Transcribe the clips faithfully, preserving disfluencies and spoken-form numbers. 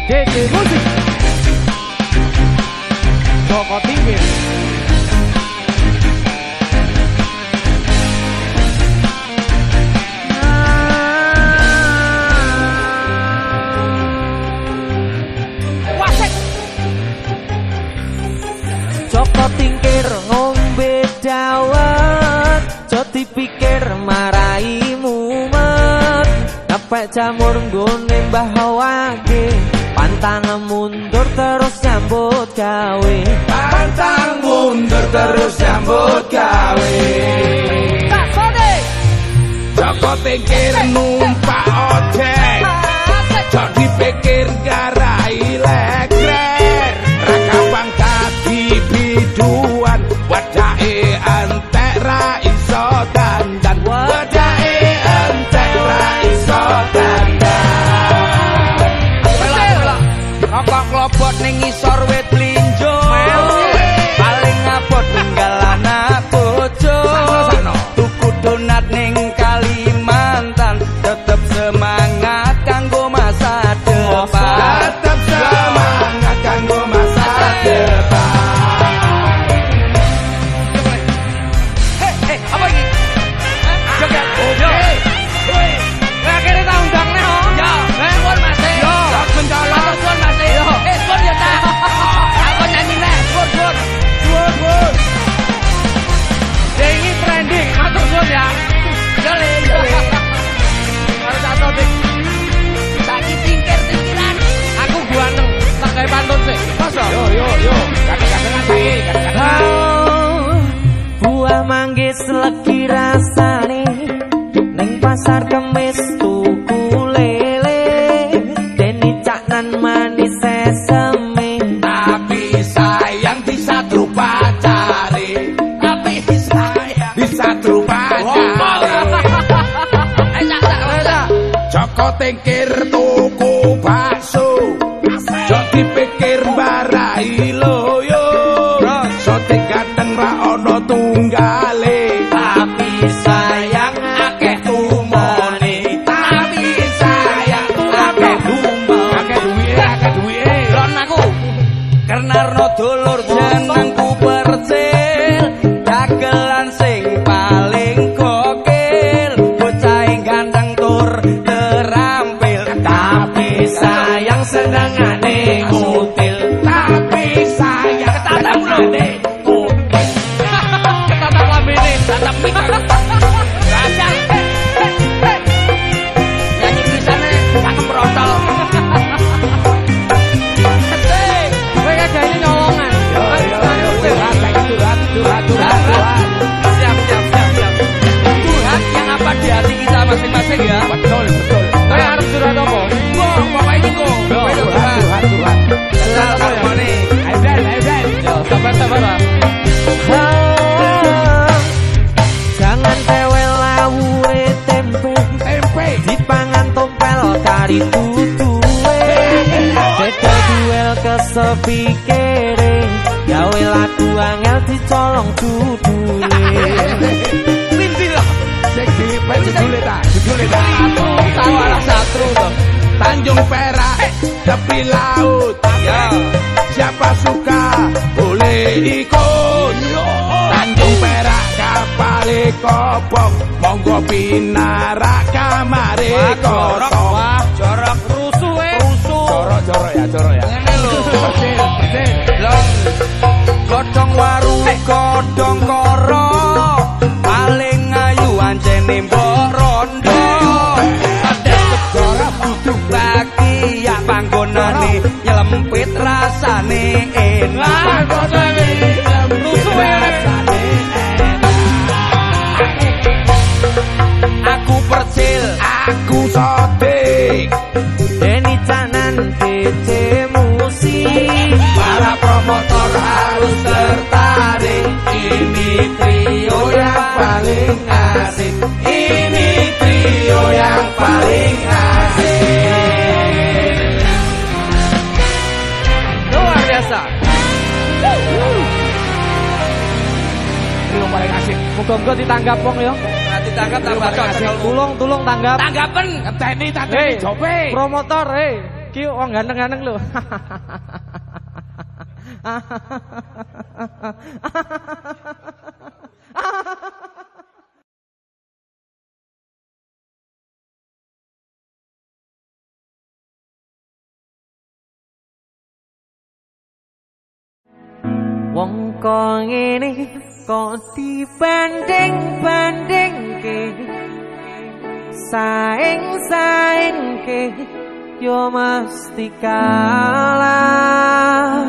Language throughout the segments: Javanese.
D J Musik Joko Tingkir. Wasek Joko Tingkir ngombe dawet, jo dipikir marai mumet. Nepek jamur nggone Mbah Wage, pantang mundur terus nyambut gawe. Pantang mundur terus nyambut gawe. tak sode Joko Tingkir numpak ojek, jo dipikir garai legrer. Raka pangkat di biduan, wadake antek ra iso dandan. Wadake antek ra iso dandan. Rokok klobot ning ngisor wit blinjo, paling abot ninggal anak bojo. Tuku donat ning Kalimantan, tetep semangat kanggo masa depan. Tetep semangat kanggo masa depan. eh eh apa ini joget yo nah kene tak undang nih oh ya eh pun masih yo gendala pun masih yo eh pun ya ta aku nyanyi nih pun pun pun pun ini trending matur pun ya yo le yo le harus satu dik lagi tingkir tingkiran aku gua neng tak kayak pantun sih masa Yo yo yo, kadang-kadang saiki, kadang-kadang. Buah manggis legi rasane, ning pasar kemis tuku lele. Deni caknan manis sesame, Tapi sayang bisa drupa cari. Tapi sayang bisa drupa cari. eh sak sak sak Joko Tingkir tuku bakso, jo dipikir barai loyo. Soting ganteng ra ono tunggale, tapi sayang akeh tumone. tapi sayang akeh dumel. Akeh duwe, akeh duwe. Lon aku Karnarno dulur jenengku percil, dagelan sing paling gokil, bocah ganteng tur terampil, tapi sayang senengane ngutil. Tapi sayang senengane kutil. tatap lambene tatap mik rancang nyanyi tulisannya cakep merotol hei kowe kagak nyolongan Yo yo yo, curhat lagi curhat, curhat, curhat, curhat. Siap, siap, siap, siap. Curhat yang apa di hati kita masing-masing ya. Betul, betul. kowe harus curhat apa kok pokoknya ini kok Yo, kowe curhat, curhat, curhat. Selalu harmoni. Ayo, Bren, ayo, Bren. Yo, sabar-sabar lah. Jangan tewel lawure tempe, Tempe. dipangan tompel kari tutuwe. Beda duel kesepikere, gawe lagu angel dicolong dudule. lintil Sing dipek judule ta, judule ta. Tahu anak satru toh. Tanjung Perak, tepi laut. Ya. Siapa suka boleh ikut. Tanjung Perak kapale kobong, monggo pinarak kamare Jorok, kosong. wah, jorok rusuh eh. Rusuh. Jorok, jorok ya, jorok ya. Ngene lho. Bersih, bersih. Lah, godhong waru, godhong koro, paling ayu ancene mbok rondo. Ada segara butuh bagi ya panggonane nyelempit rasane enak. Rusuh rasane Aku percil, Aku sotik. Deni canan D J Musik. Para promotor harus tertarik. Ini trio yang paling asik. Ini trio yang paling asik. luar biasa Trio paling asik. Muga-muga ditanggap wong ya. Nah, ditangkap tambah cocok. Tulung tulung tanggap. tanggapan Ngenteni tadi Hei, jope. promotor, hei. Ki wong ganteng-ganteng lho. Wong kok ngene kok dibanding-bandingke saing-saingke yo mesti kalah.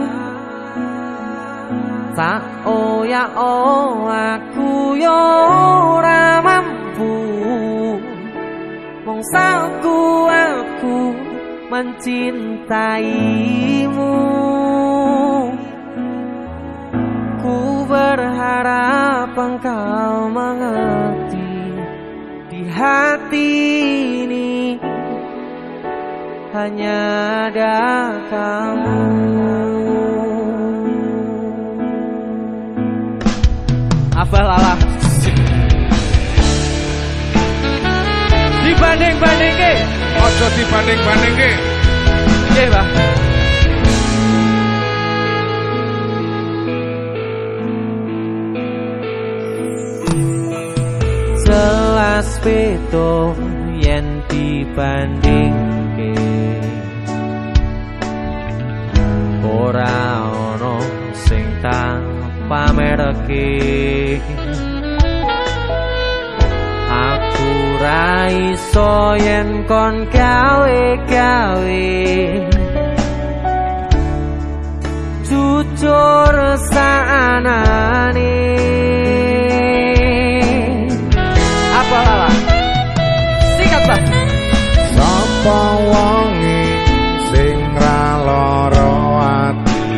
Tak oh ya oh aku yo ora mampu mong saku aku mencintaimu. Ku berharap engkau mengerti di hati ini hanya ada kamu. Abah lala dibanding-bandingke, ojo dibanding-bandingke. Nggih, Pak. Jelas beda yen dibandingke, ora ono sing tak pamerke. Aku ra iso yen kon gawe-gawe jujur saanane. Apa lala? Sikat, Pak. Sapa wonge sing ra lara ati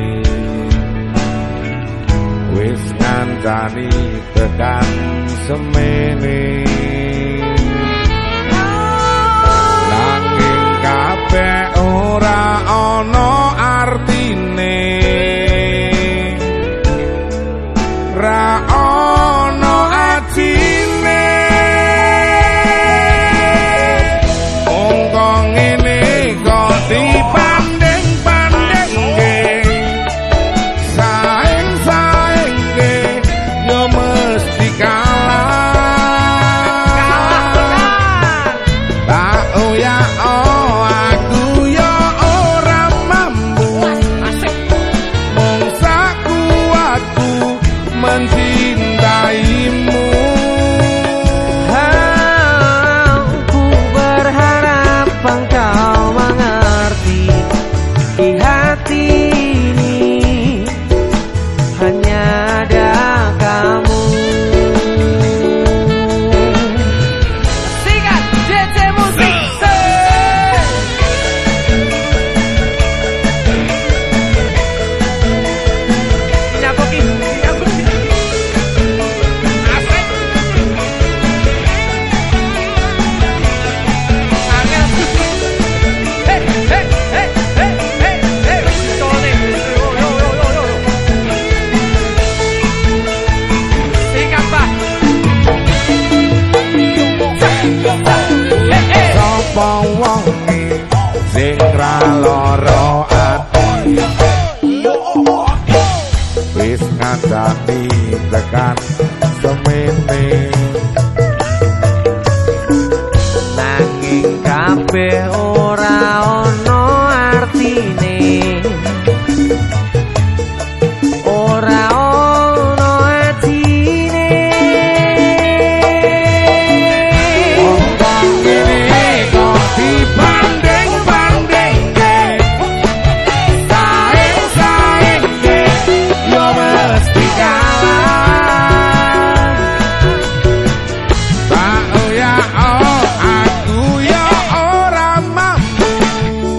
wis ngancani tekan semene nanging kabeh ora ana artine ra ana atine monggo ngene kok dibanding-bandingke saing-saingke yo mesti kalah. Tak oh ya oh aku yo ora mampu mong saku aku mencintaimu. Aku berharap engkau mengerti di hati ini hanya ada kamu. Sikat D J Musik. Nyapoki, nyapoki. Asik. Angel. Hey, hey, hey, hey, hey, hey. Tone. Yo, yo, yo, yo, yo. Sikat, Pak. Hey, hey. Sapa wonge sing ra lara ati wis ngandani tekan semene Nanging kabeh ora ono artine, ora ono atine. monggo ngene kok dibanding-bandingke saing-saingke yo mesti kalah. Tak oh ya oh aku yo ora mampu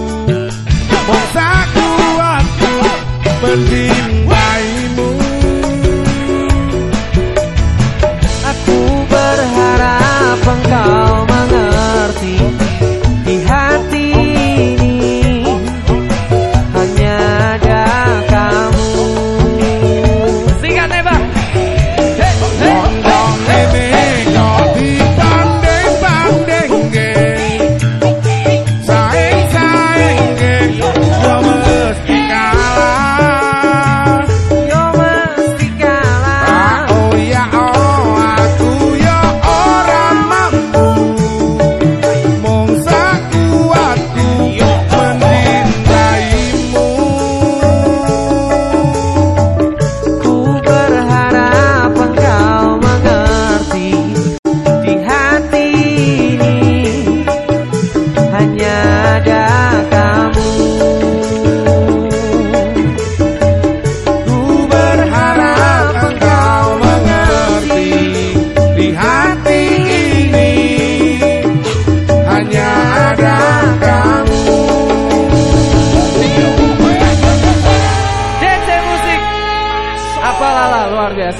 Apa lala luar biasa.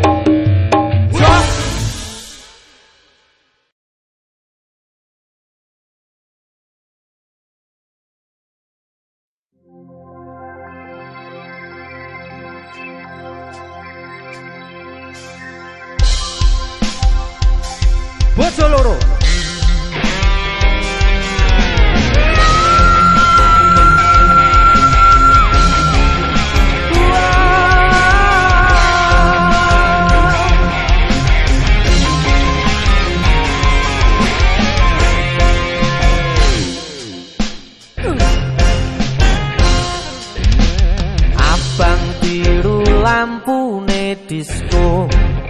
Bojo loro. Abang biru lampune disco,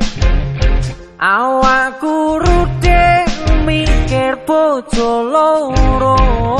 awakku rudek mikir bojo loro.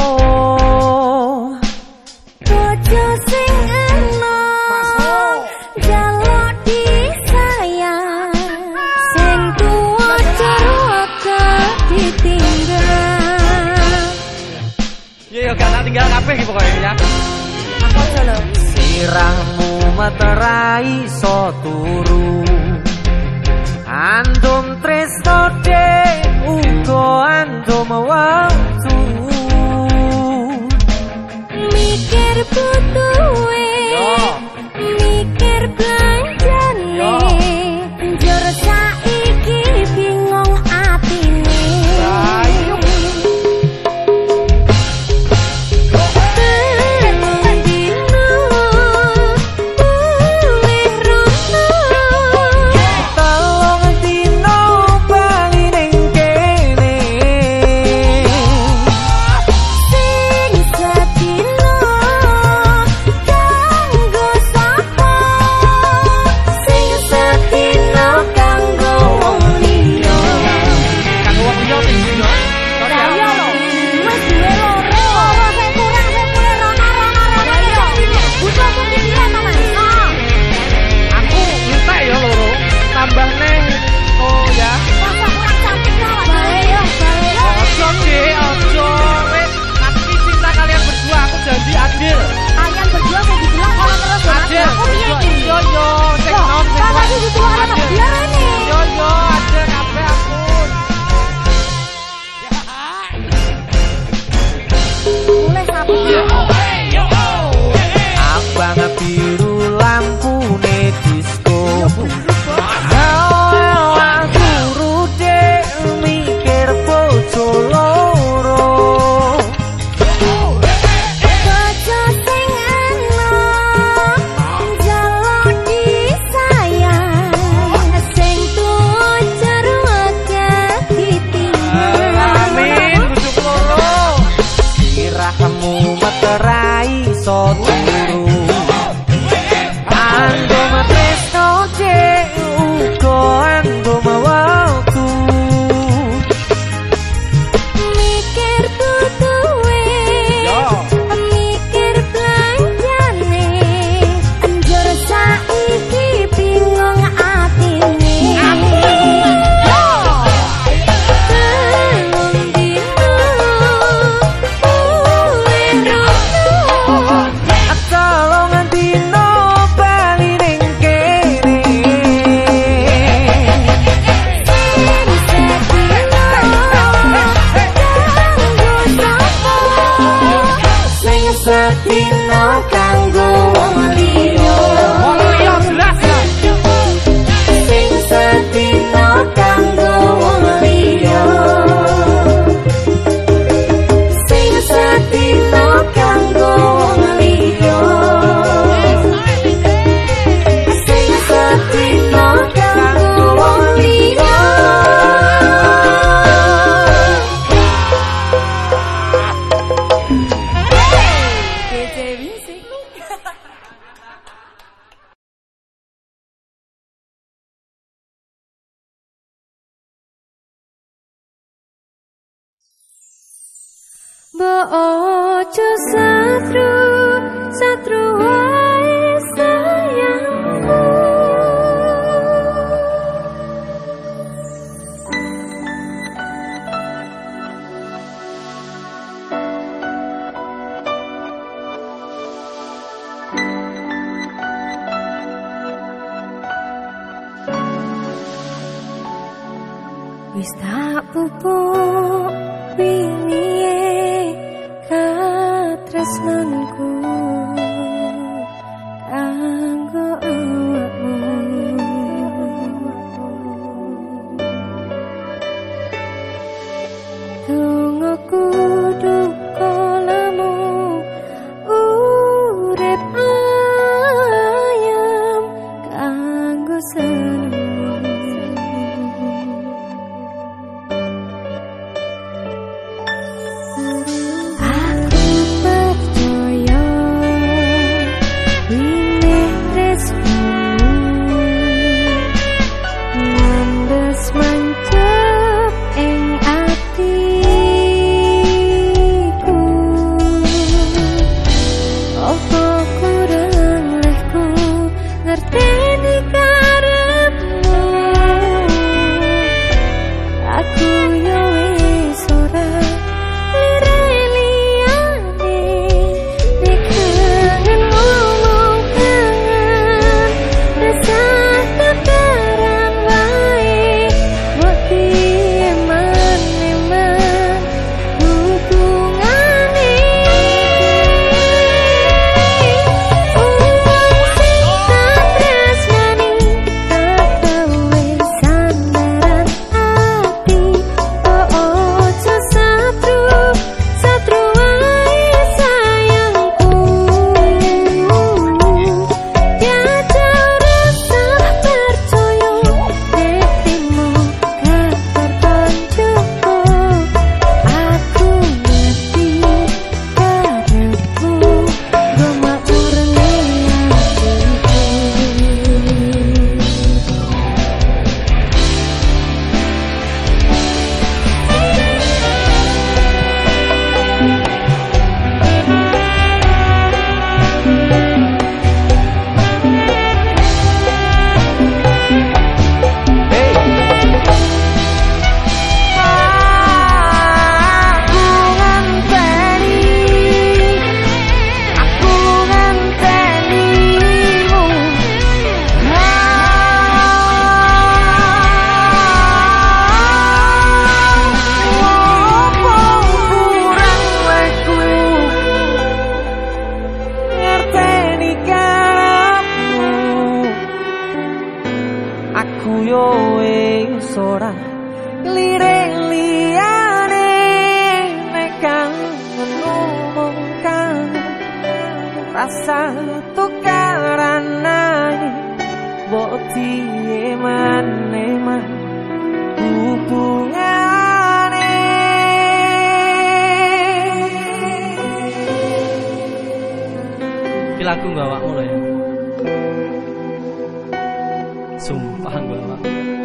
Bojo sing enom jaluk disayang, sing tuwa ceraka ditinggal. Ya ya gak tak tinggal kabeh iki pokoke ya. Apa solo? Sirahmu materai so turu, andum tresno dek uga andum waktu. Mikir butuhe, mikir belanjane, njur saiki bingung atine. Janji adil. Kalian berdua mau dibilang orang terus ya? Adil. Aku piye iki? Yo yo, sing nom sing Pak tadi dituang anak biar ini. Yo yo, adil kabeh ampun. Mulai sapu. Abang biru lampune disco, awakku rudek mikir bojo loro. Bojo sing enom jaluk disayang, sing tuwa ceraka ditinggal. Amin, busuk loro. Sirahmu materai so turu, andum tresno dek uga andum waktu. Mikir butuhe, mikir belanjane, njur saiki bingung atine. Telung dino Tolong dino bali ning kene. sing sedina kanggo wong liya. Wong liya jelas. Sing sedina kanggo wong liya. Sing sedina kanggo wong liya. Sing sedina kanggo wong liya. Bojo satru, satru wae sayangku. wis tak pupuk wingi katresnanku kanggo awakmu. Tunggu duka lamu urip ayam kanggo seneng. Aku percaya winih tresnamu ngandes mancep ing atiku. Opo kurang lehku ngerteni karepmu. Aku yo wis ora lireliane nek kangen ngomong kangen rasa tebaran wae mbok piye man-eman hubungane. Uang sing tak tresnani tak gawe sandaran ati. Oh ojo satru satru wae sayangku. Tiada rasa percaya hatimu kabar koncoku. Aku ngerti karepmu gemakmurne Aku ngenteni, aku ngentenimu. Opo kurang lehku ngerteni karepmu. Aku yo wis ora lirik liyane nek kangen ngomong kangen rasa tukaran nanging mbok piye man-eman hubungane. Iki lagu gak awakmu lho ya. Sumpah gak awak.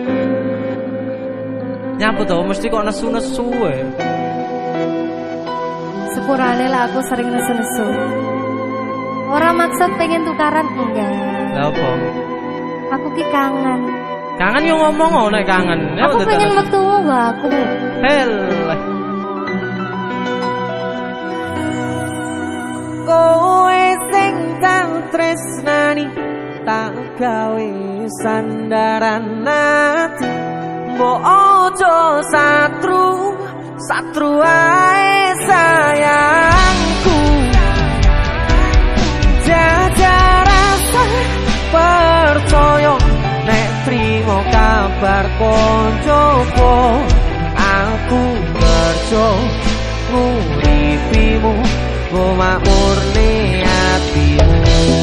Nyapa to mesti kok nesu-nesu wae. sepurane lah aku sering nesu-nesu. Ora maksud pengen tukaran enggak. Lah opo? Aku ki kangen. Kangen yo ngomong oh nek kangen. Ya, Aku betul, pengen betul. metu wae aku. Hel. Kowe sing tak tresnani tak gawe sandaran ati. Mbok ojo satru satru wae sayangku. Jajar rasa percaya nek trimo kabar koncoku. Aku kerja nguripimu gomakmurne atimu.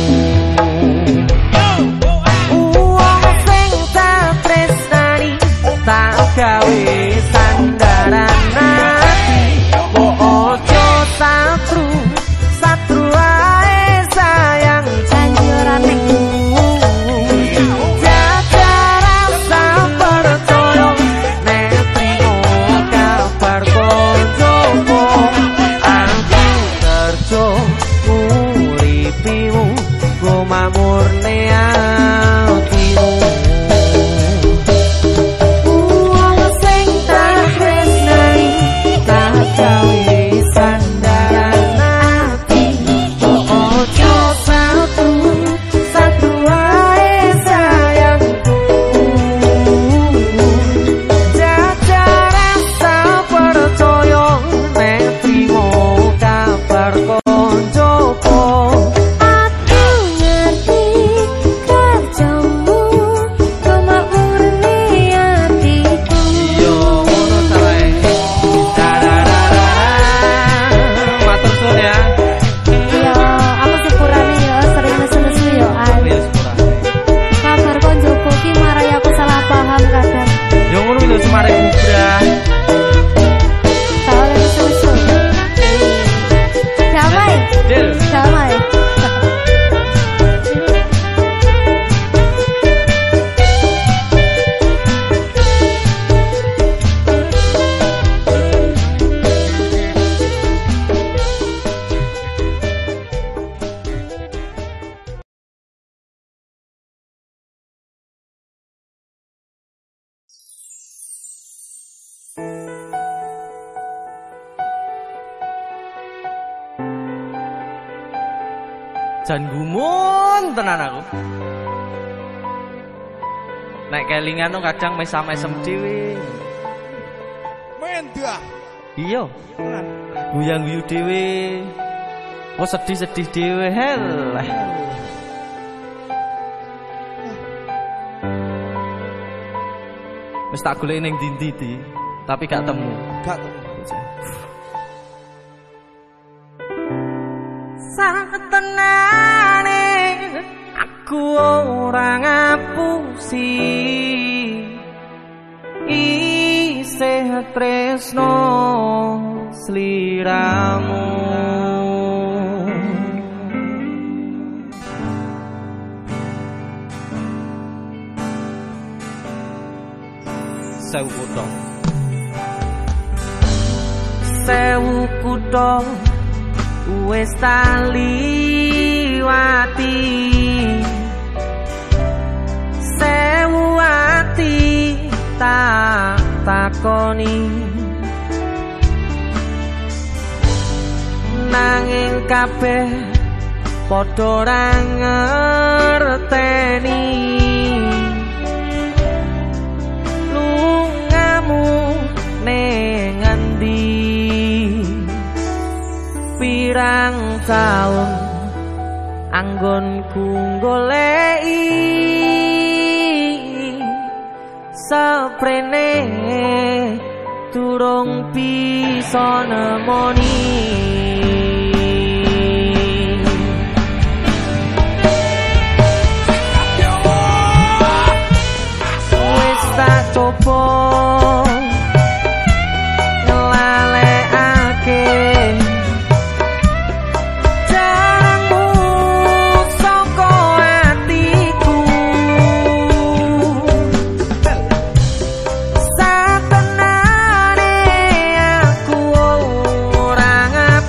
Uang sing tak tresnani tak gawe sandaran ati. Mbok ojo satru satru wae sayang Janjurane jajar rasa percaya nek trimo kabar koncoku. Aku kerja nguripimu jan gumun tenan aku. Nek kelingan kadang mesam-mesem dhewe. Mendah. Iya. Guyang-guyu dhewe. Oh sedih-sedih dhewe helah. Wis tak golek ning ndi-ndi tapi gak temu. Gak temu. Satenane aku ora ngapusi isih tresno sliramu. Sewu kutho Sewu kutho wis tak liwati, sewu ati tak takoni, nanging kabeh padha ora ngerteni lungamu ning endi. Pirang taun anggonku goleki saprene durung bisa nemoni. Wis tak coba Satenane aku ora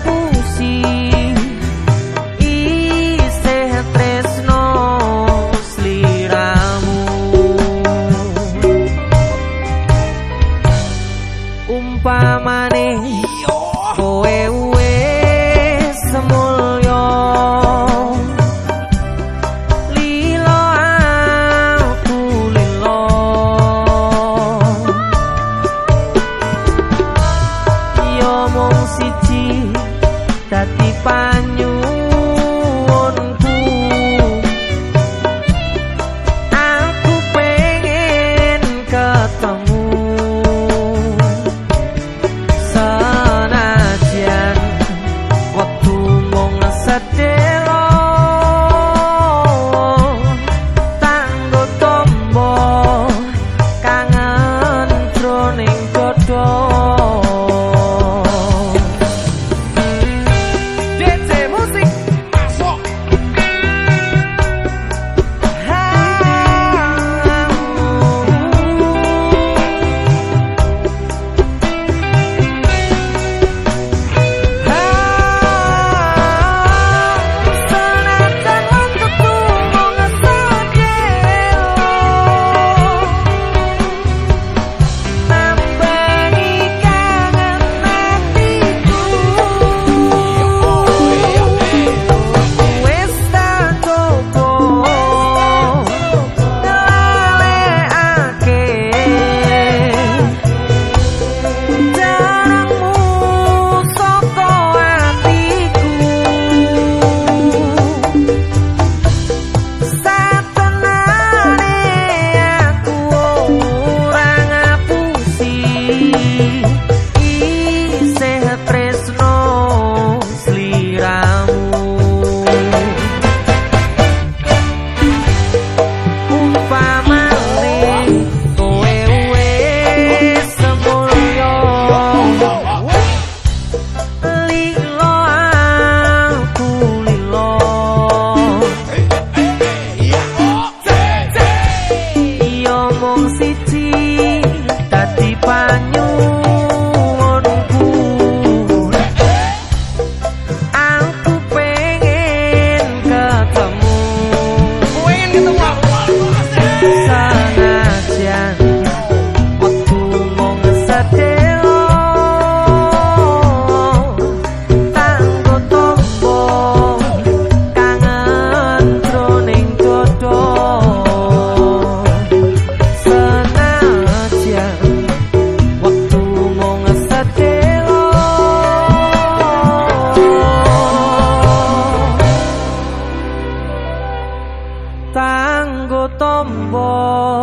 kanggo tombo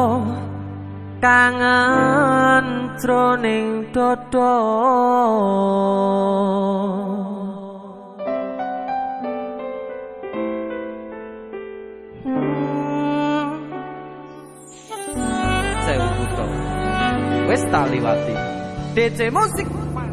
kangen jroning dodo. Sewu buto wis tak liwati D J musik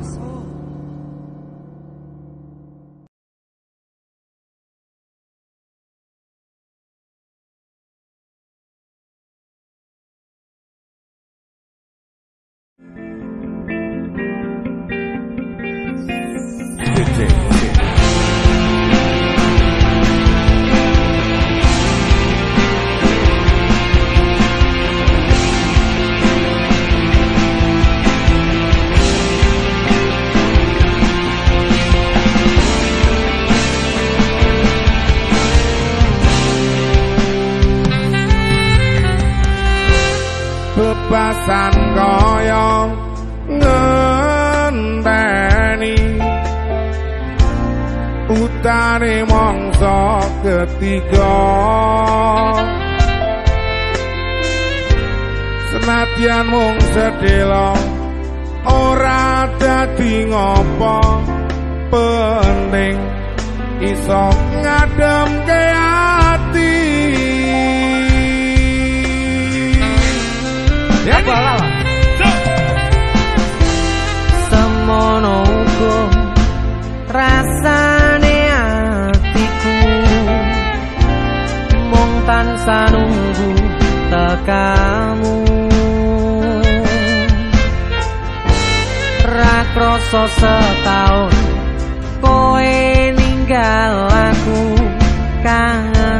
bebasan kaya ngenteni utane mangsa ketiga senadyan mung sedhela ora dadi ngopo penting iso ngademke ati. Ya balala semono uga rasane atiku mung tansah nunggu tekamu ra krasa setahun koe ninggal aku kangen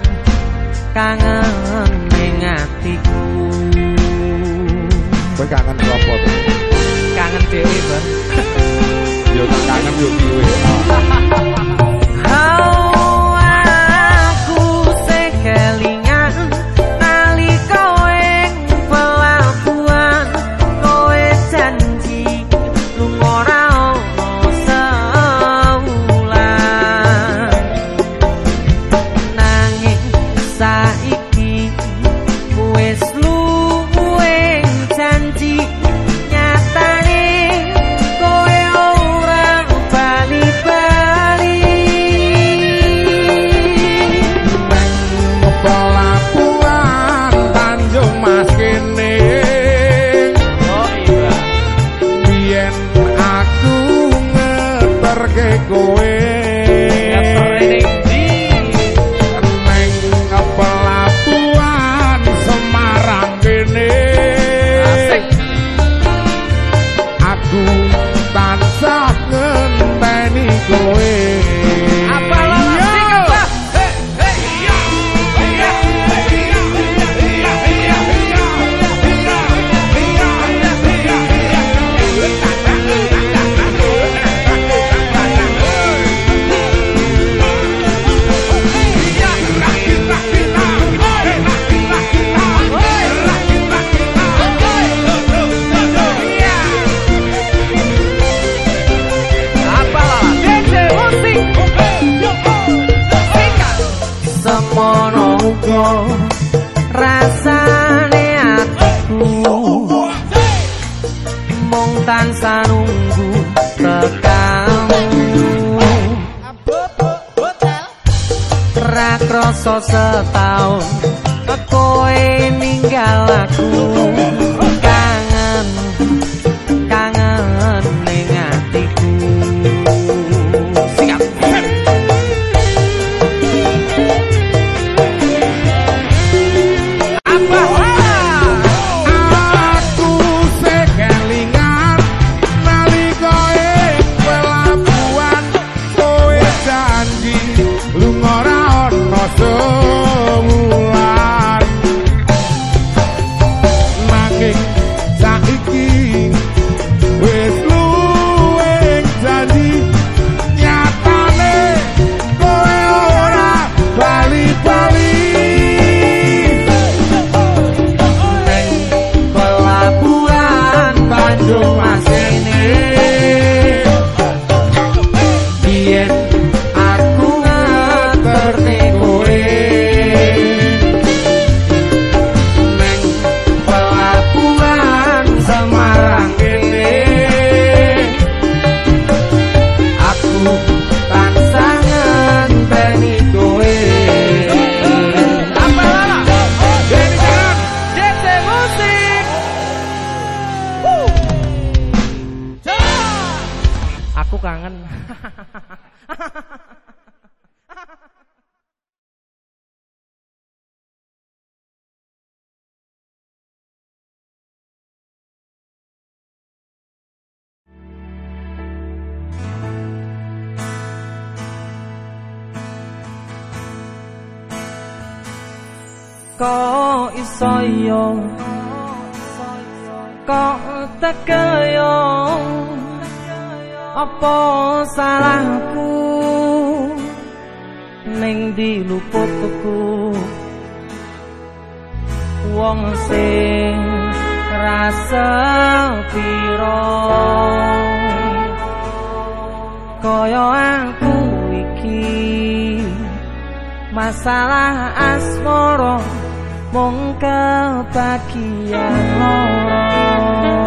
kangen ning atiku. Kowe kangen sapa to? Kangen dhewe, Bang. Yo kangen yo dhewe. Oh, aku sekelingan nalika ing pelabuhan kowe janji lunga ora ono sewulan nanging saiki wis janji nyatane kowe ora bali-bali nang pelabuhan Tanjung Mas kene. Oh iya Biyen aku ngeterke kowe nang pelabuhan Semarang kene. Aku tansah ngenteni kowe. apa lo sing apa semono uga rasane atiku mung tansah nunggu tekamu ra krasa setahun kowe ninggal aku kangen kangen ning atiku. Siap sewulan kok iso yo kok tekel yo apa salahku ning diluputku wong sing rasa piro kaya aku iki masalah asmara mung kebagian loro.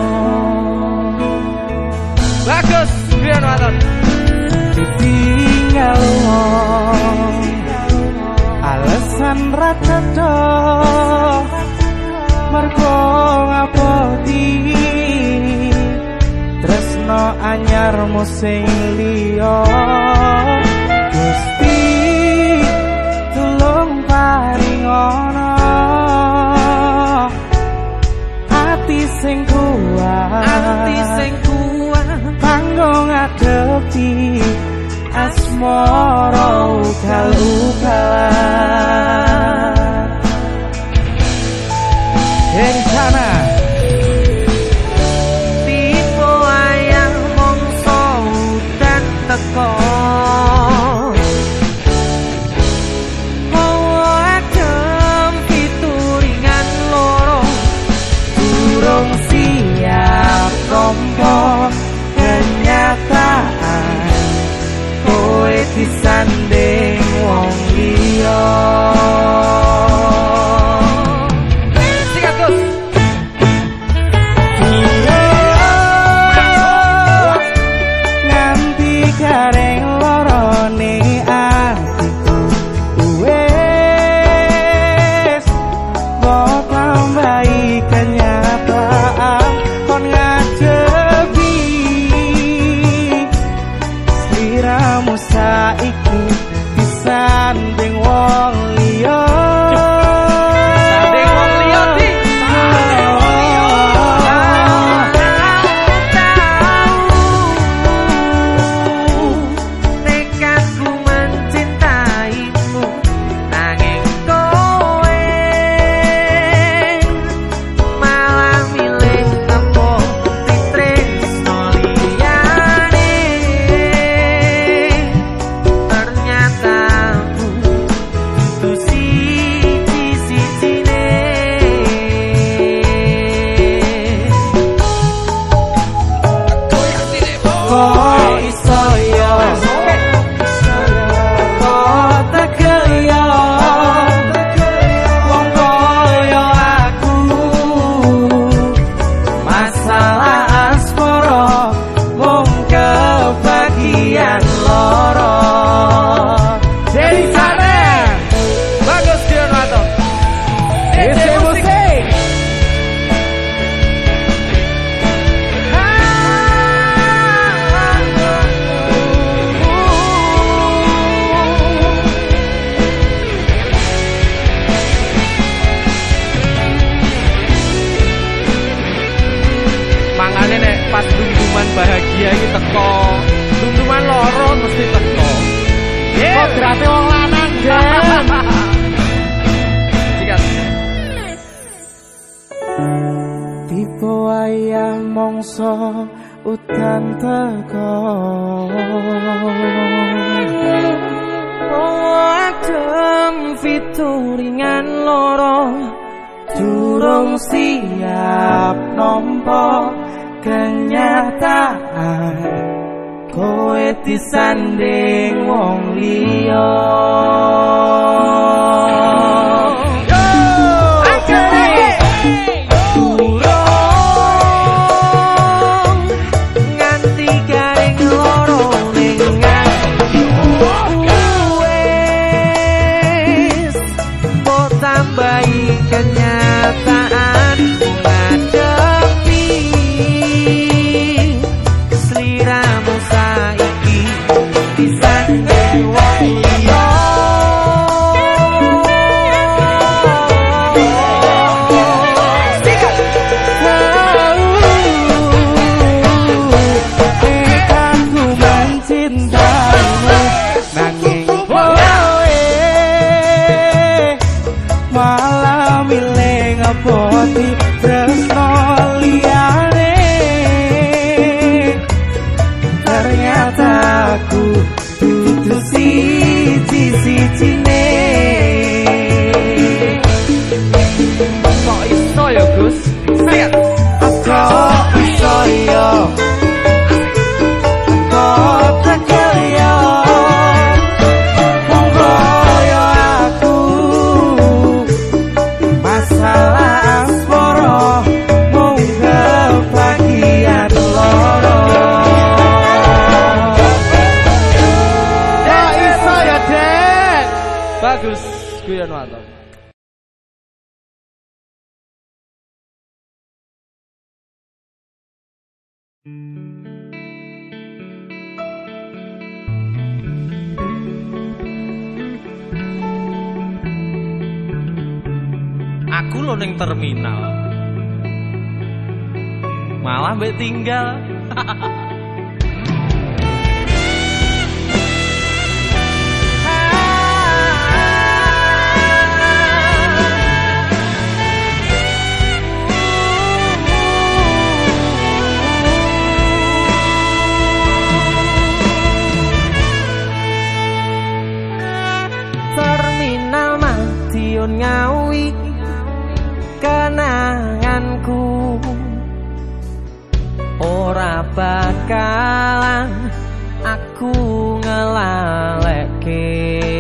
Bagus, biar waton. Ditinggal wong alasan rata-rata mergo ngapoti tresno anyarmu sing liya Gusti tulung paringono ati sing kuat ati sing kuat kanggo ngadepi asmara ugal-ugalan ing sana tipe ayang mongso udan teko adem pituringan loro durung siap tompo kenyataan kowe disanding wong liya saiki disanding wong liya sanding wong liya di sanding wong liya tekadku mencintaimu nanging kowe malah milih apa titresno liyane pas dungduman bahagia iki teko dungduman loro mesti teko kok berarti wong lanang den sikat tipe wayah mongso udan teko adem fituringan loro durung siap nampa kenyataan kowe disanding wong liya nganti garing loro ning ati wis mbok tambahi kenyataan sliramu saiki disanding wong liya ngepoti tresno liyane. Ternyata aku dudu siji-sijine. Kok iso ya Gus? Siap. Kok iso ya? Kok tekel ya? Wong kaya aku masalah asmara mung kebagian loro. Kok iso ya, Dek? Bagus, guyon mantap. Aku lo ning terminal malah mbek tinggal. Terminal Madiun Ngawi kenanganku ora bakalan aku ngelalekke.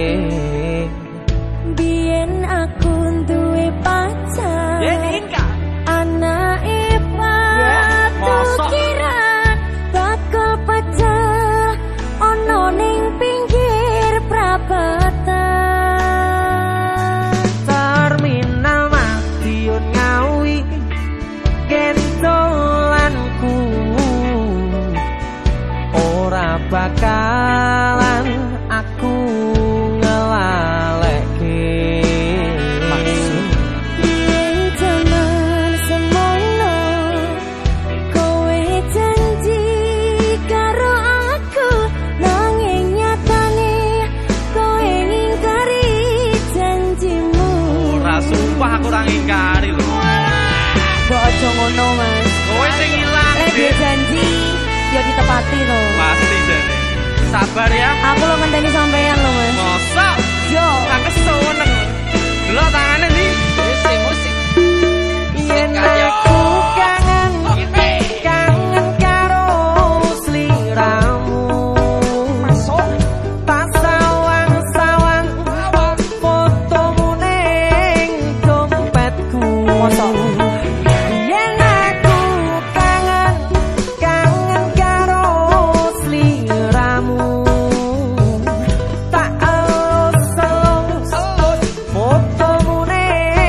Biyen aku duwe pacar, anake Batu Kiran bakal pecah ono ning pinggir prapatan. Terminal Madiun Ngawi gentolanku ora bakalan aku ngelalekke. Biyen jaman semono kowe janji karo aku, nanging nyatane kowe ngingkari janjimu. Ora sumpah aku ora ngingkari lho. Mbok aja ngono, Mas. Kowe sing ilang. Eh, dia janji ya ditepati lho. Pasti jane. Sabar ya. Aku lo ngenteni sampean lho, Mas. Mosok Yo, aku seneng. Lho tangane ndi? Musik, musik. Yen aku kangen kangen karo sliramu. Tak sawang-sawang fotomu ning dompetku. Yen aku kangen kangen karo sliramu, tak elus-elus fotomu ning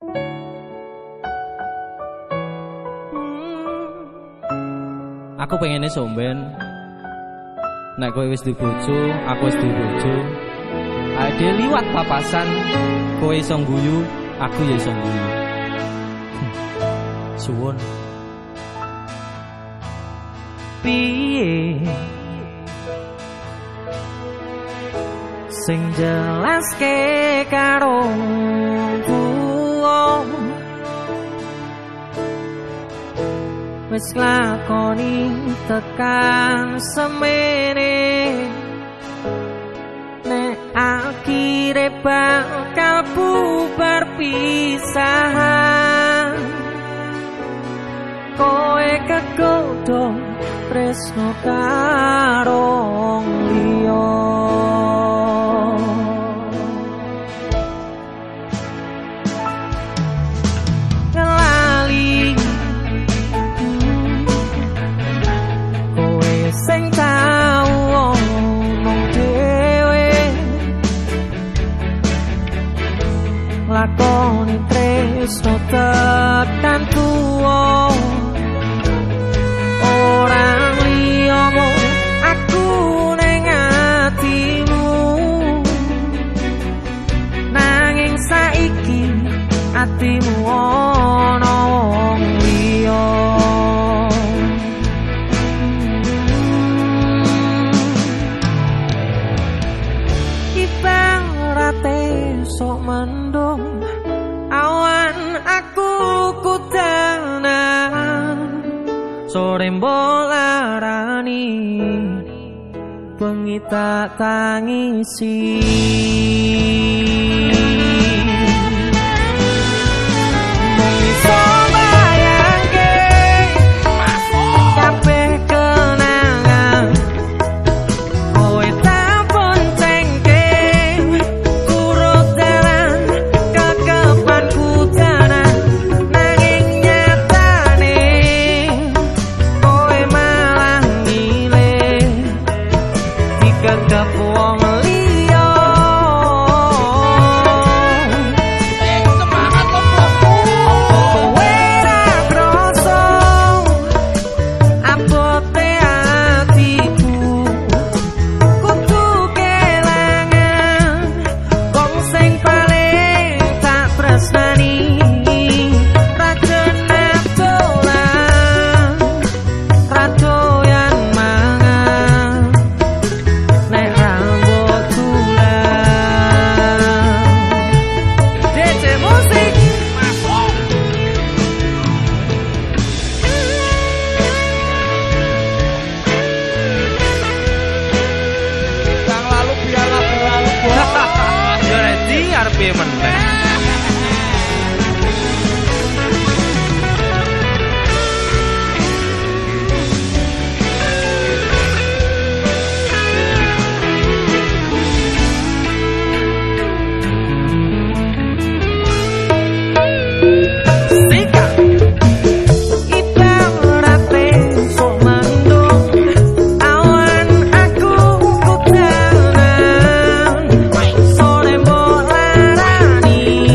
Aku pengennya somben nek kowe wis duwe bojo, aku wis duwe bojo. Ade liwat papasan, kowe iso ngguyu, aku ya iso ngguyu. Suwun. Piye sing jelaske karo wong wis lakoni tekan semene nek akhire bakal bubar pisahan kowe kegodho tresno karo liya ngelali kowe sing tau ngomong dhewe lakoni tresno tekan tuwa orang liyamu aku ning atimu nanging saiki atimu ana wong liya ibarate sok mendung awan aku kudanan sore mbolarani bengi tak tangisi mung iso bayangke kabeh kenangan kowe tak boncengke turut dalan kekepan kudanan nanging nyatane kegep wong liya semangat lombokku kowe ra kroso abote atiku kudu kelangan wong sing paling tak tresnani rajane dolan radoyan mangan nek rambut tulang D J musik masuk Sang lalu biarlah berlalu. yo ready arepe meneh Ibarate sok mendung awan aku kudanan sore mbolarani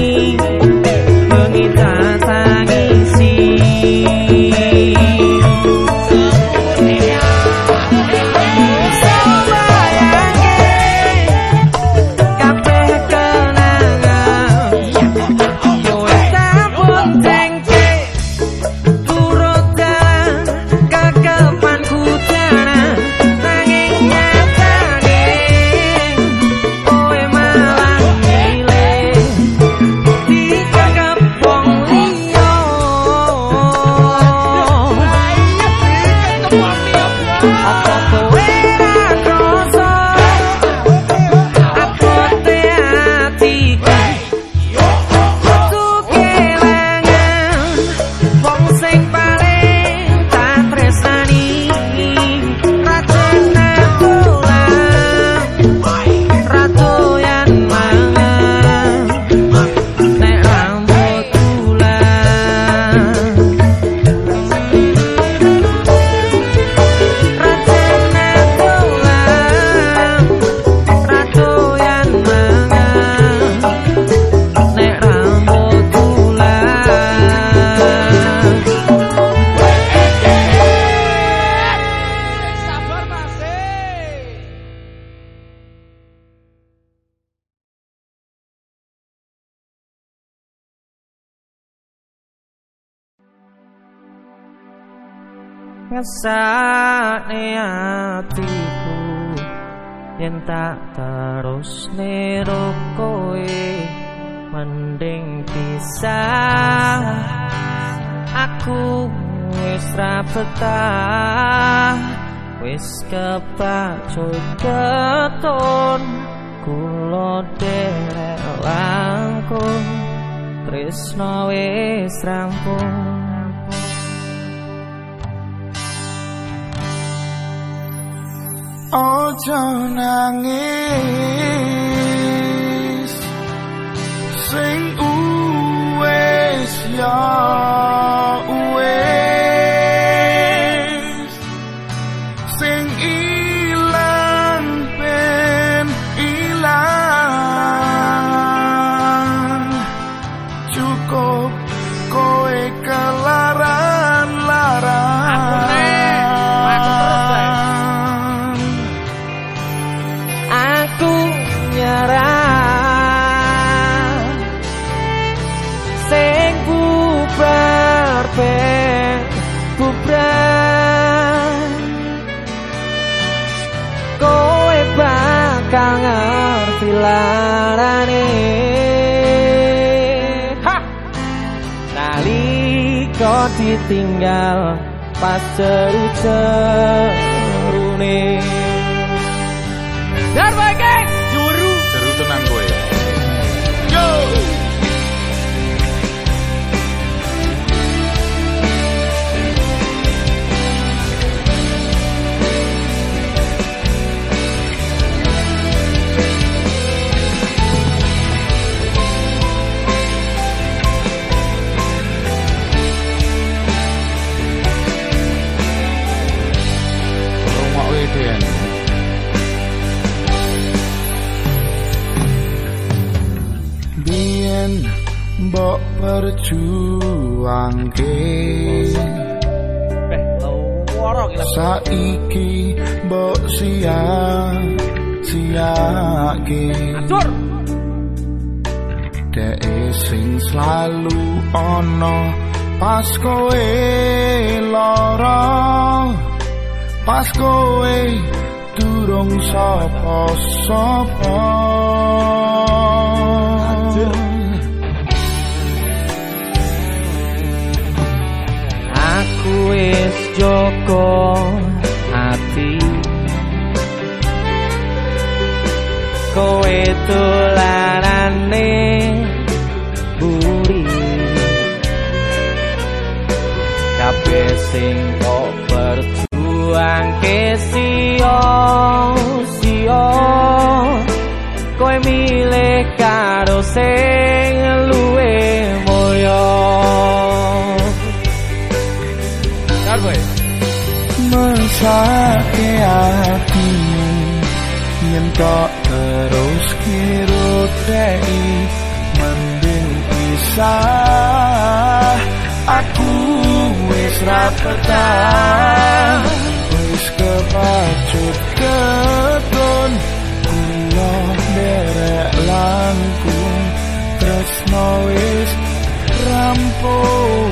ngesakne atiku yen tak terusne ro kowe mending pisah aku wis ra betah wis kepacut keton kula derek langkung tresno wis rampung. Ojo nangis sing uwes ya uwes sing ilang ben ilang cukup kowe kelaran-laran aku nyerah sing bubar ben bubar kowe bakal ngerti larane ha nalika ditinggal pas ceru-cerune dan bagai juru seru tenan kowe yo mbok perjuangke saiki mbok sia-siake dek sing selalu ana pas kowe lara pas kowe durung sapa-sapa wis joko ati kowe tularane buri kabeh sing kok berjuangke sia-sia kowe milih karo sing luwe moyo mesake atimu yen kok terus kirotei mending pisah aku wis ra betah wis kepacut keton kula derek langkung tresno wis rampung.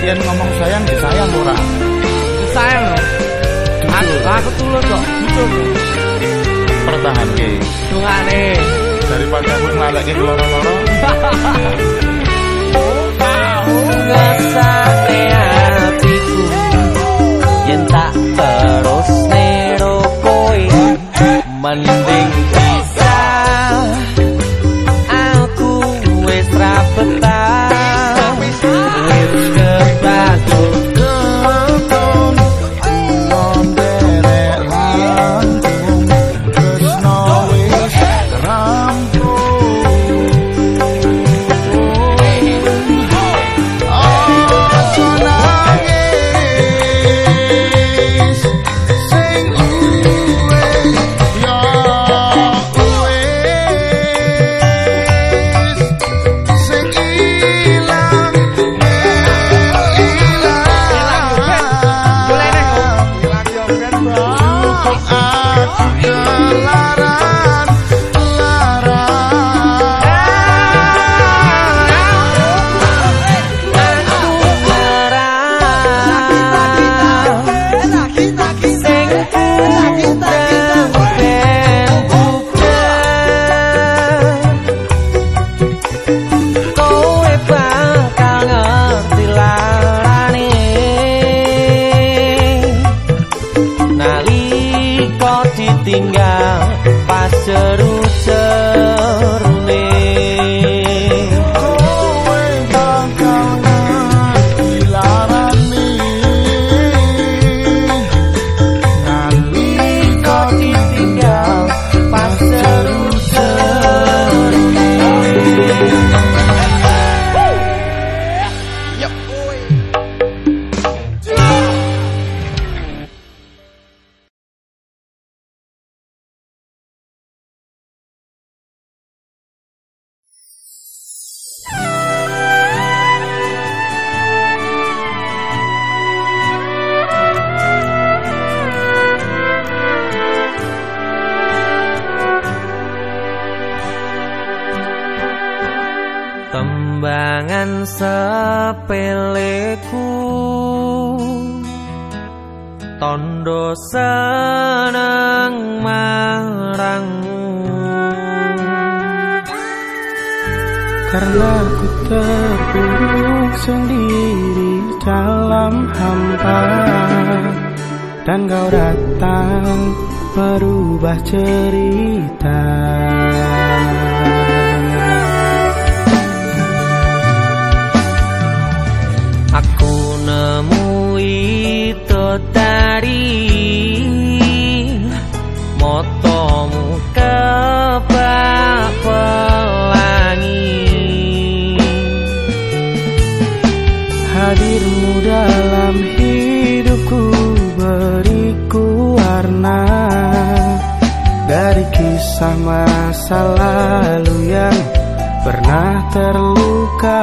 yen ngomong sayang disayang ora. Disayang loh. Aku, aku tulus kok. Betul. Pertahanke. Dungane. Daripada aku nglaleke loro-loro. Ngasane atiku yen tak terus nero kowe mending bisa aku wis ra betah wis kebacut Keton kulon derek langkung tresno wis rampung. Aja nangis sing uwe ya wis sing ilang tinggal pas seru-serune kowe bakal ngerti larane nalika ditinggal pas seru-serune. Tembangan sepeleku tondo seneng marangmu karena ku terpuruk sendiri dalam hampa dan kau datang merubah cerita. Aku nemui tadi motomu kebak pelangi. Hadirmu dalam hidupku beriku warna dari kisah masa lalu yang pernah terluka.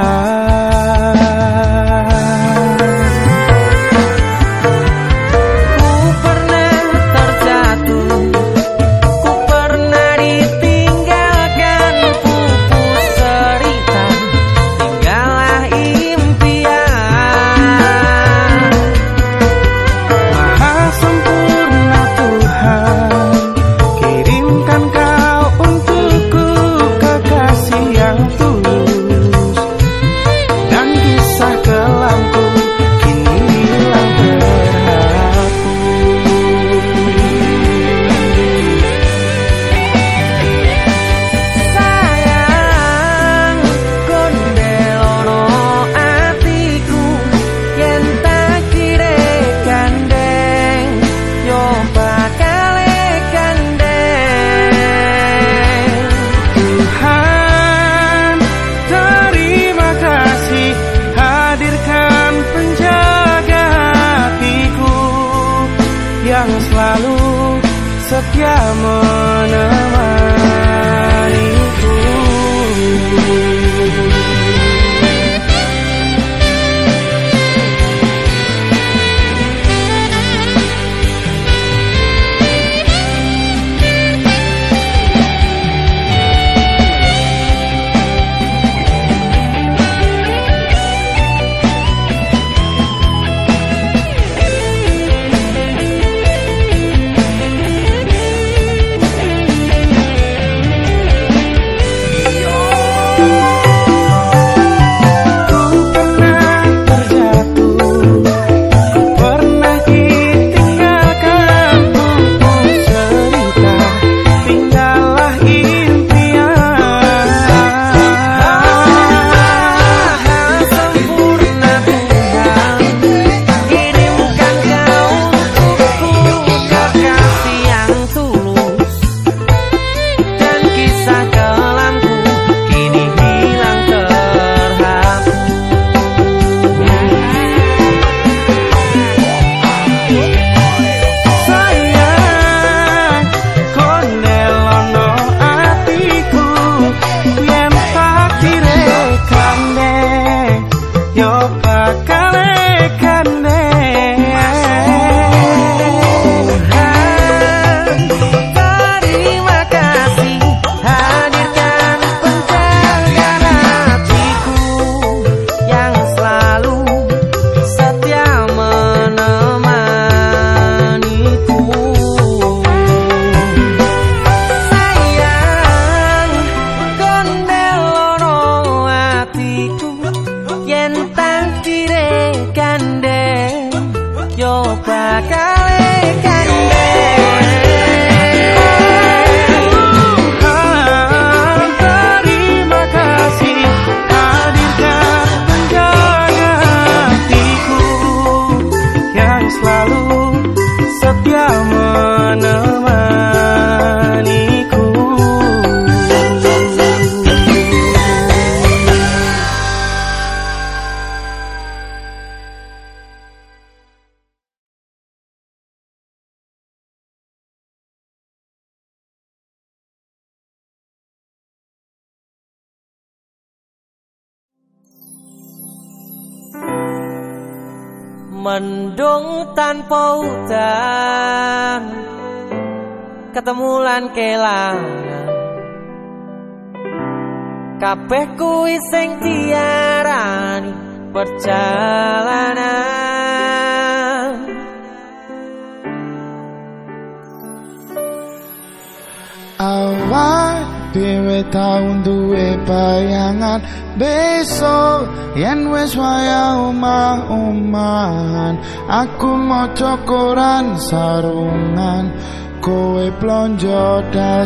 Setia menemaniku. bakal kandhe. Terima kasih hadirkan penjagaan hatiku yang selalu setia menemaniku. Sayang gondelono hatiku yen tantire kandhe yo bakal kandhe. Terima kasih hadirkan penjaga hatiku yang selalu setia menemaniku. Mendung tanpa udan, ketemu lan kelangan, kabeh kuwi sing diarani perjalanan. Awak dhewe tau duwe bayangan besok yen wis waya omah-omahan. Aku maca koran sarungan, kowe plonjo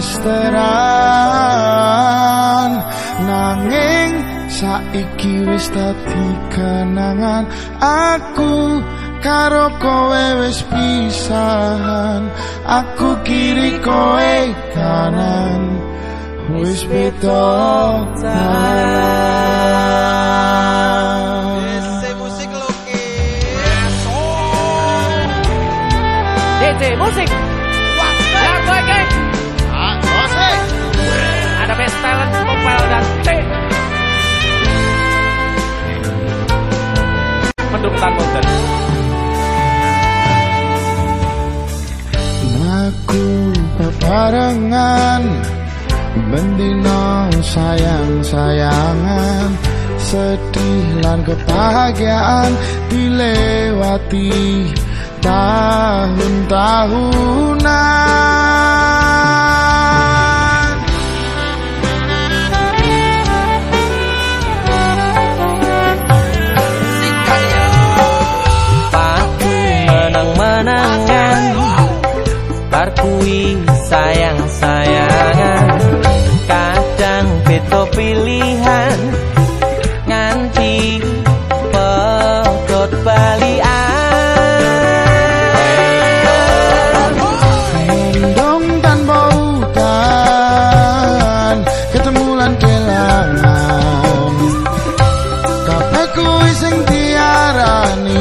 dasteran. Nanging saiki wis dadi kenangan, aku karo kowe wis pisahan. Aku kiri kowe kanan, wis beda dalan. Musik lo ki. D J musik. Wah, ya boy geng. Ah, musik. Ada best talent Kopal dan T. Mendung tanpa udan. Aku bebarengan bendino sayang-sayangan, sedih lan kebahagiaan dilewati tahun-tahunan. Patu menang-menangan, barkui sayang-sayangan, kadang beda pilihan nganti pedot balian. Mendung tanpa udan, ketemu lan kelangan, kabeh kuwi sing diarani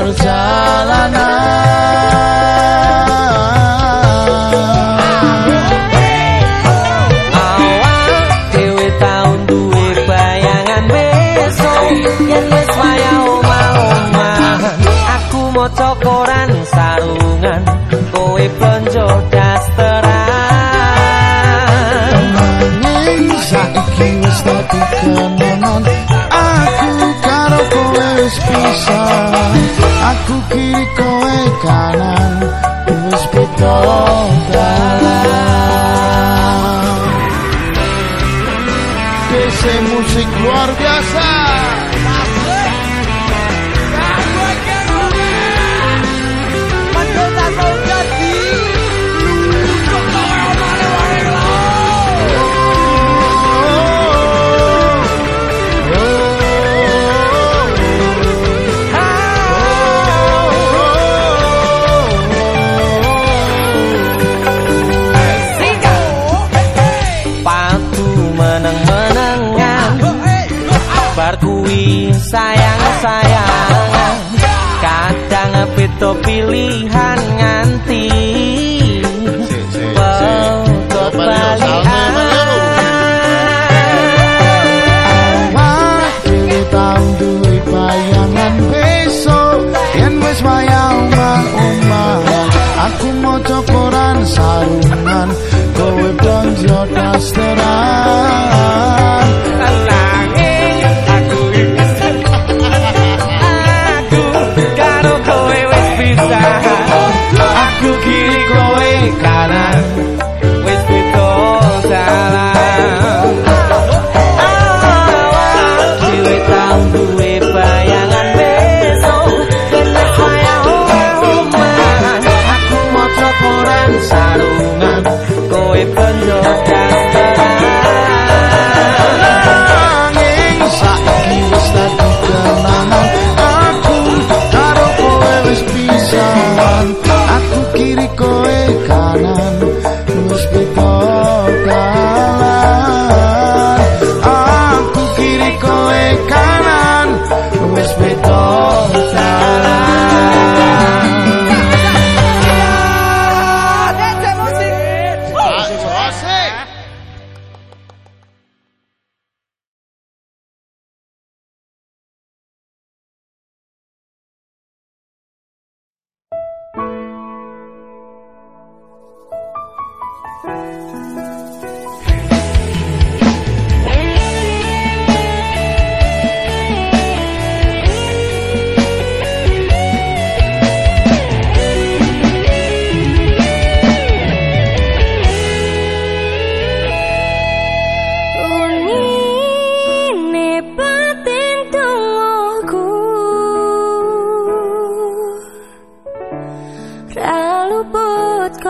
perjalanan. Maca koran sarungan, kowe plonjo dasteran. Nanging saiki wis dadi kenangan, aku karo kowe wis pisah. Aku kiri kowe kanan, wis beda dalan. Desa musik luar biasa. Bar kuwi sayang-sayangan, kadang beda pilihan nganti pedot balian. Awak dhewe tau duwe bayangan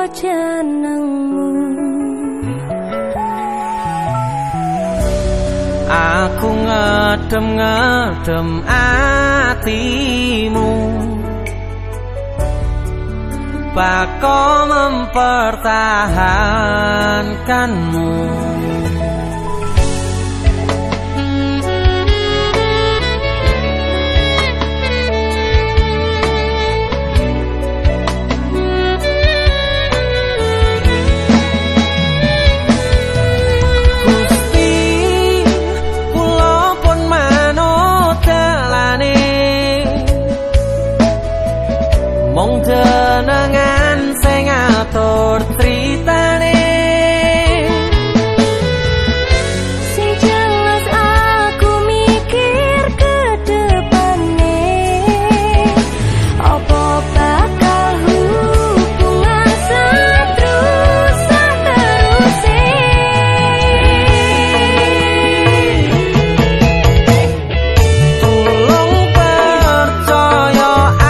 jenengmu. Aku ngedem-ngedem atimu, bako mempertahankanmu. Mong jenengan sing ngatur tritane, sing jelas aku mikir ke depane, apa bakal hubungan seterus seterusé. tolong percaya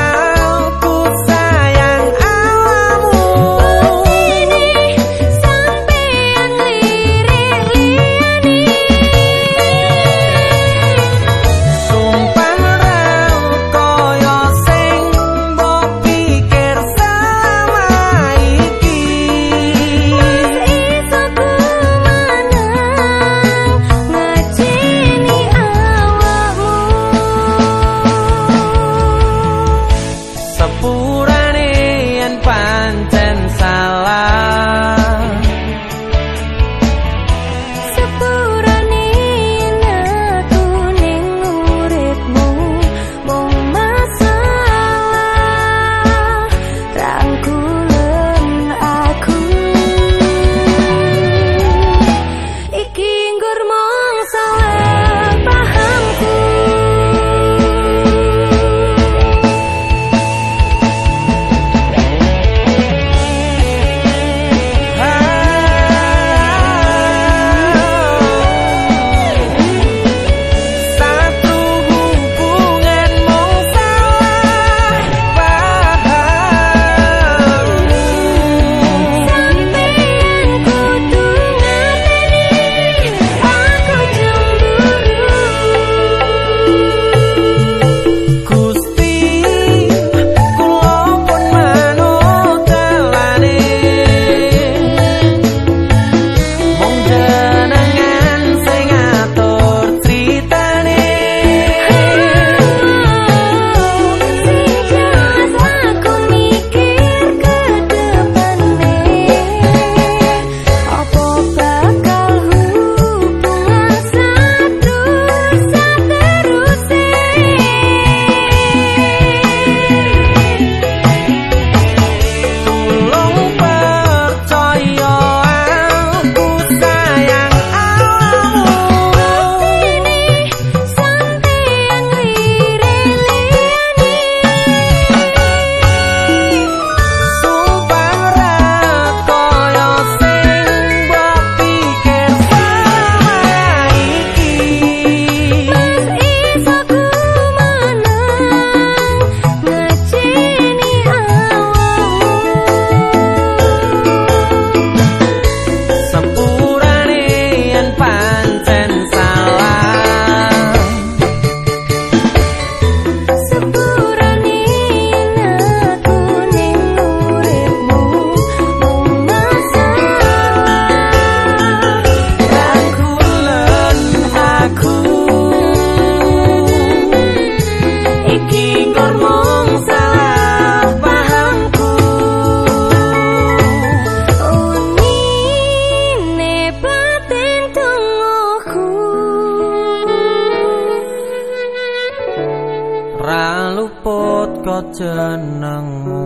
jenengmu.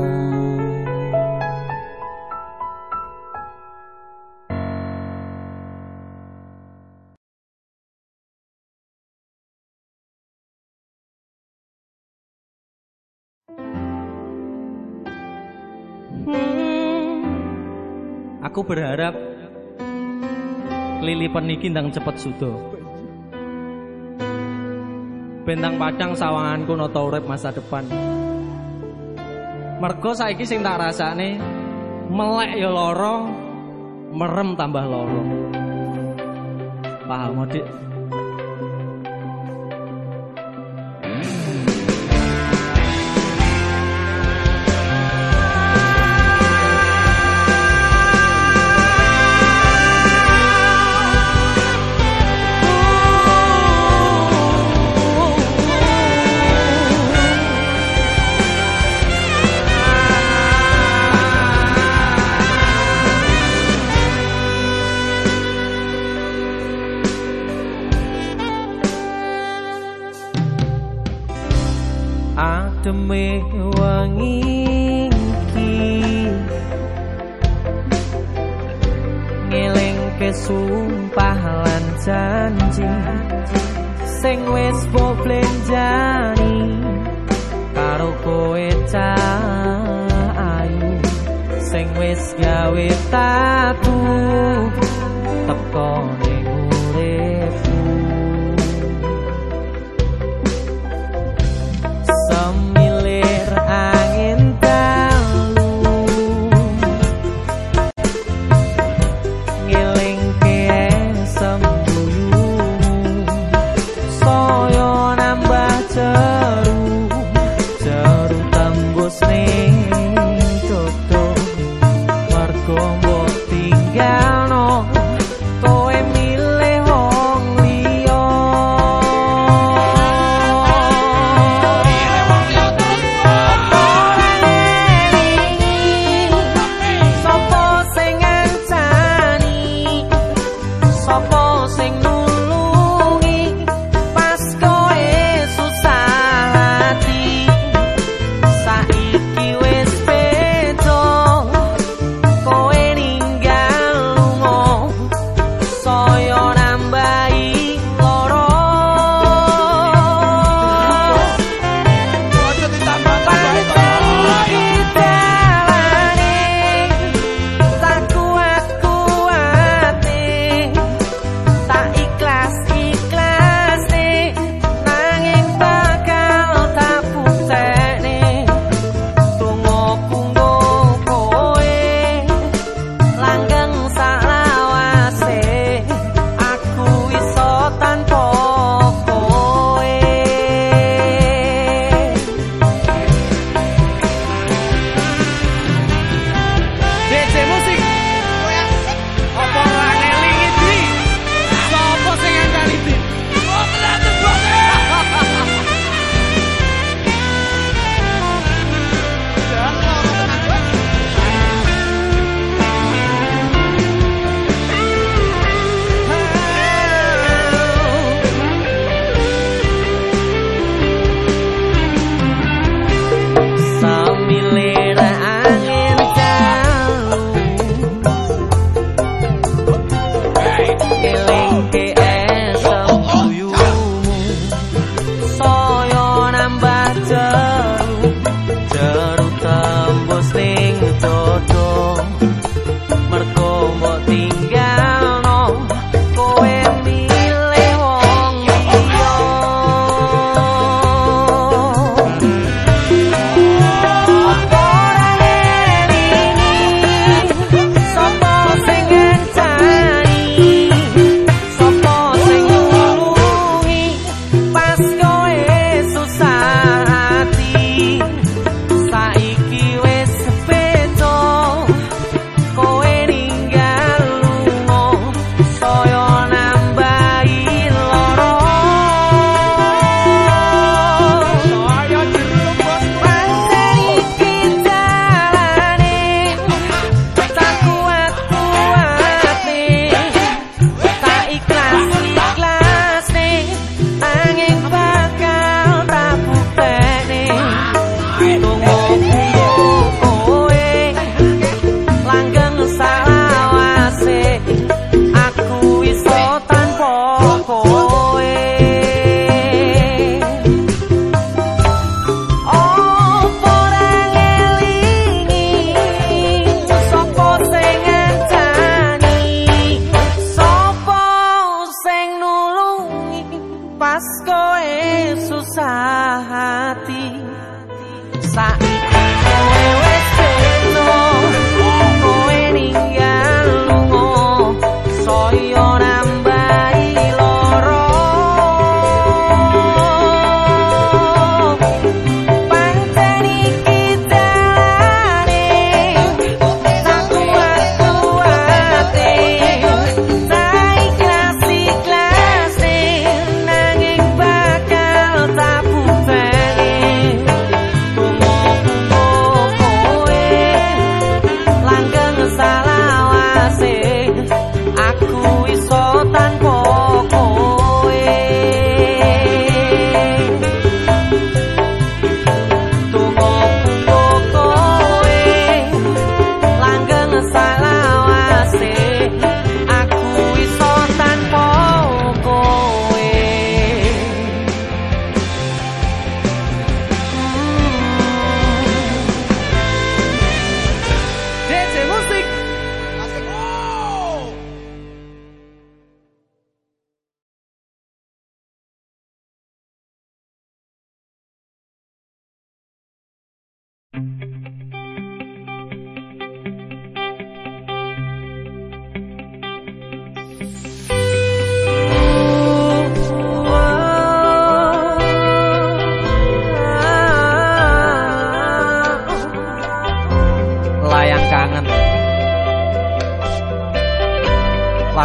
Aku berharap lilipan niki ndang cepet sudo. Bentang padang sawanganku nata urip masa depan. Mergo saiki sing tak rasane melek ya loro, merem tambah loro. Paham, Dik? Ademe wengi iki ngelingke sumpah lan janji sing wis mbok blenjani karo kowe cah ayu sing wis gawe tatu teko ning uripku. Semilir angin dalu ngelingke sembuyumu saya nambah jeru jeru tembus ning dodo mergo mbok tinggalno kowe milih wong liya. Saiki kowe wis beno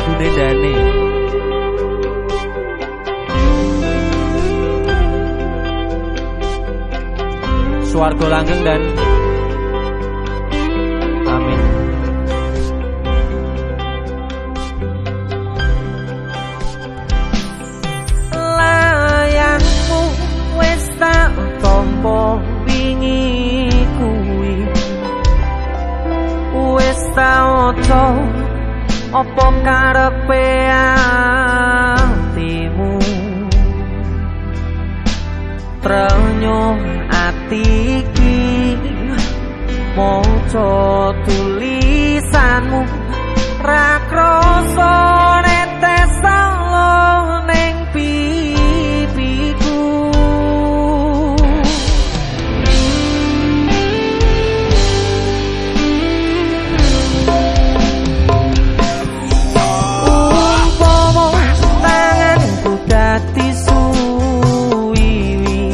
lagune Dane. Swarga langgeng dan amin. Layangmu wis tak tampa wingi kuwi, wis tak waca apa karepe atimu. Trenyo ati iki maca tulisanmu, ra krasa netes salo ning pipiku. Umpama tanganku dadi suwiwi,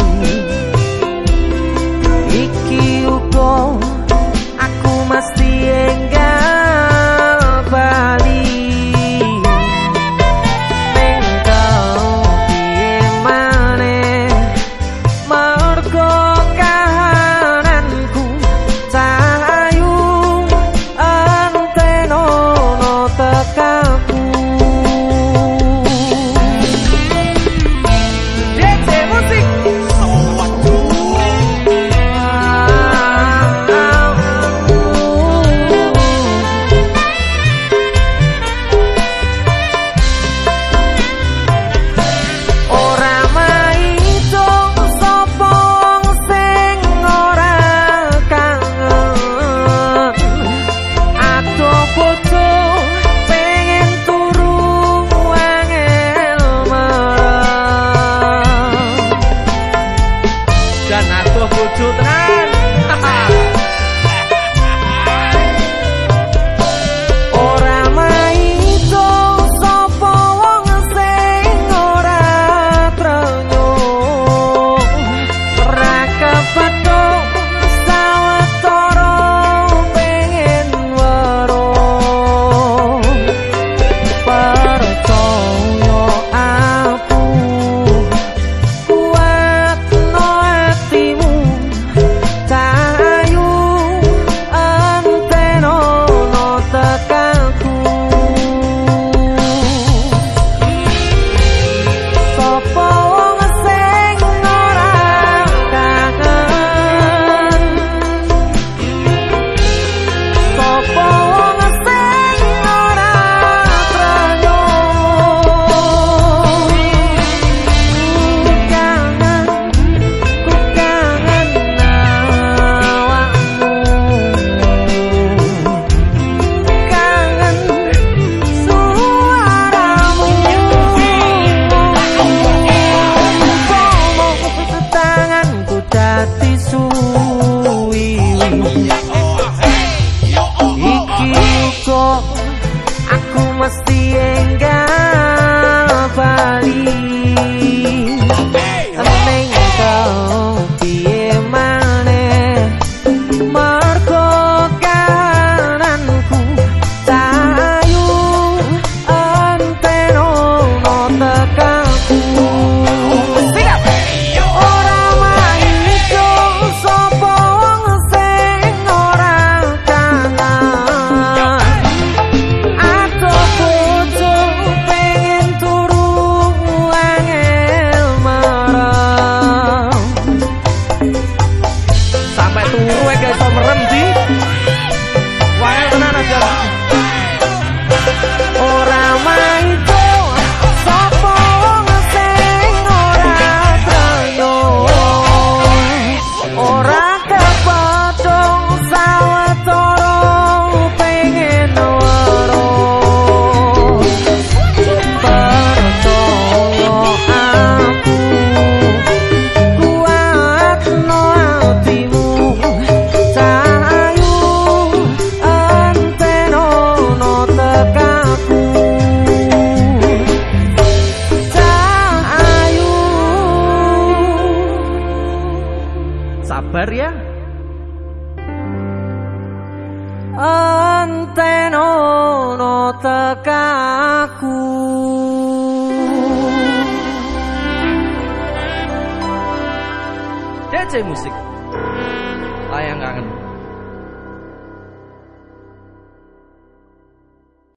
iki uga aku mesti enggal bali. Ning kau piye maneh, mergo kahananku cahayu antenono tekaku. D J musik ora maido sapa wong sing ora kangen. Adoh bojo pengen turu angel marang, dan adoh bojo tenan. Ora maido sapa wong sing ora trenyo, ora kepethuk sawetara pengen weruh. Percaya aku kuatno atimu, cahayu antenono tekaku. Sapa wong sing ora kangen, sapa wong sing ora trenyo, kangen ku kangen awakmu, kangen suaramu. Umpama tanganku dadi suwiwi, iki uga aku mesti enggal bali. Ning kau piye maneh, mergo kahananku cahayu antenono tekaku. Ora maido sapa wong sing ora kangen. Adoh bojo pengen turu angel marang, sampai turu e gak iso merem di wae tenan aja. Ora maido sapa wong sing ora trenyo, ora kepethuk sawetara pengen weruh. Percaya aku kuatno atimu, cahayu antenono tekaku. Cahayu sabar ya, antenono tekaku. D J Musik Layang Kangen.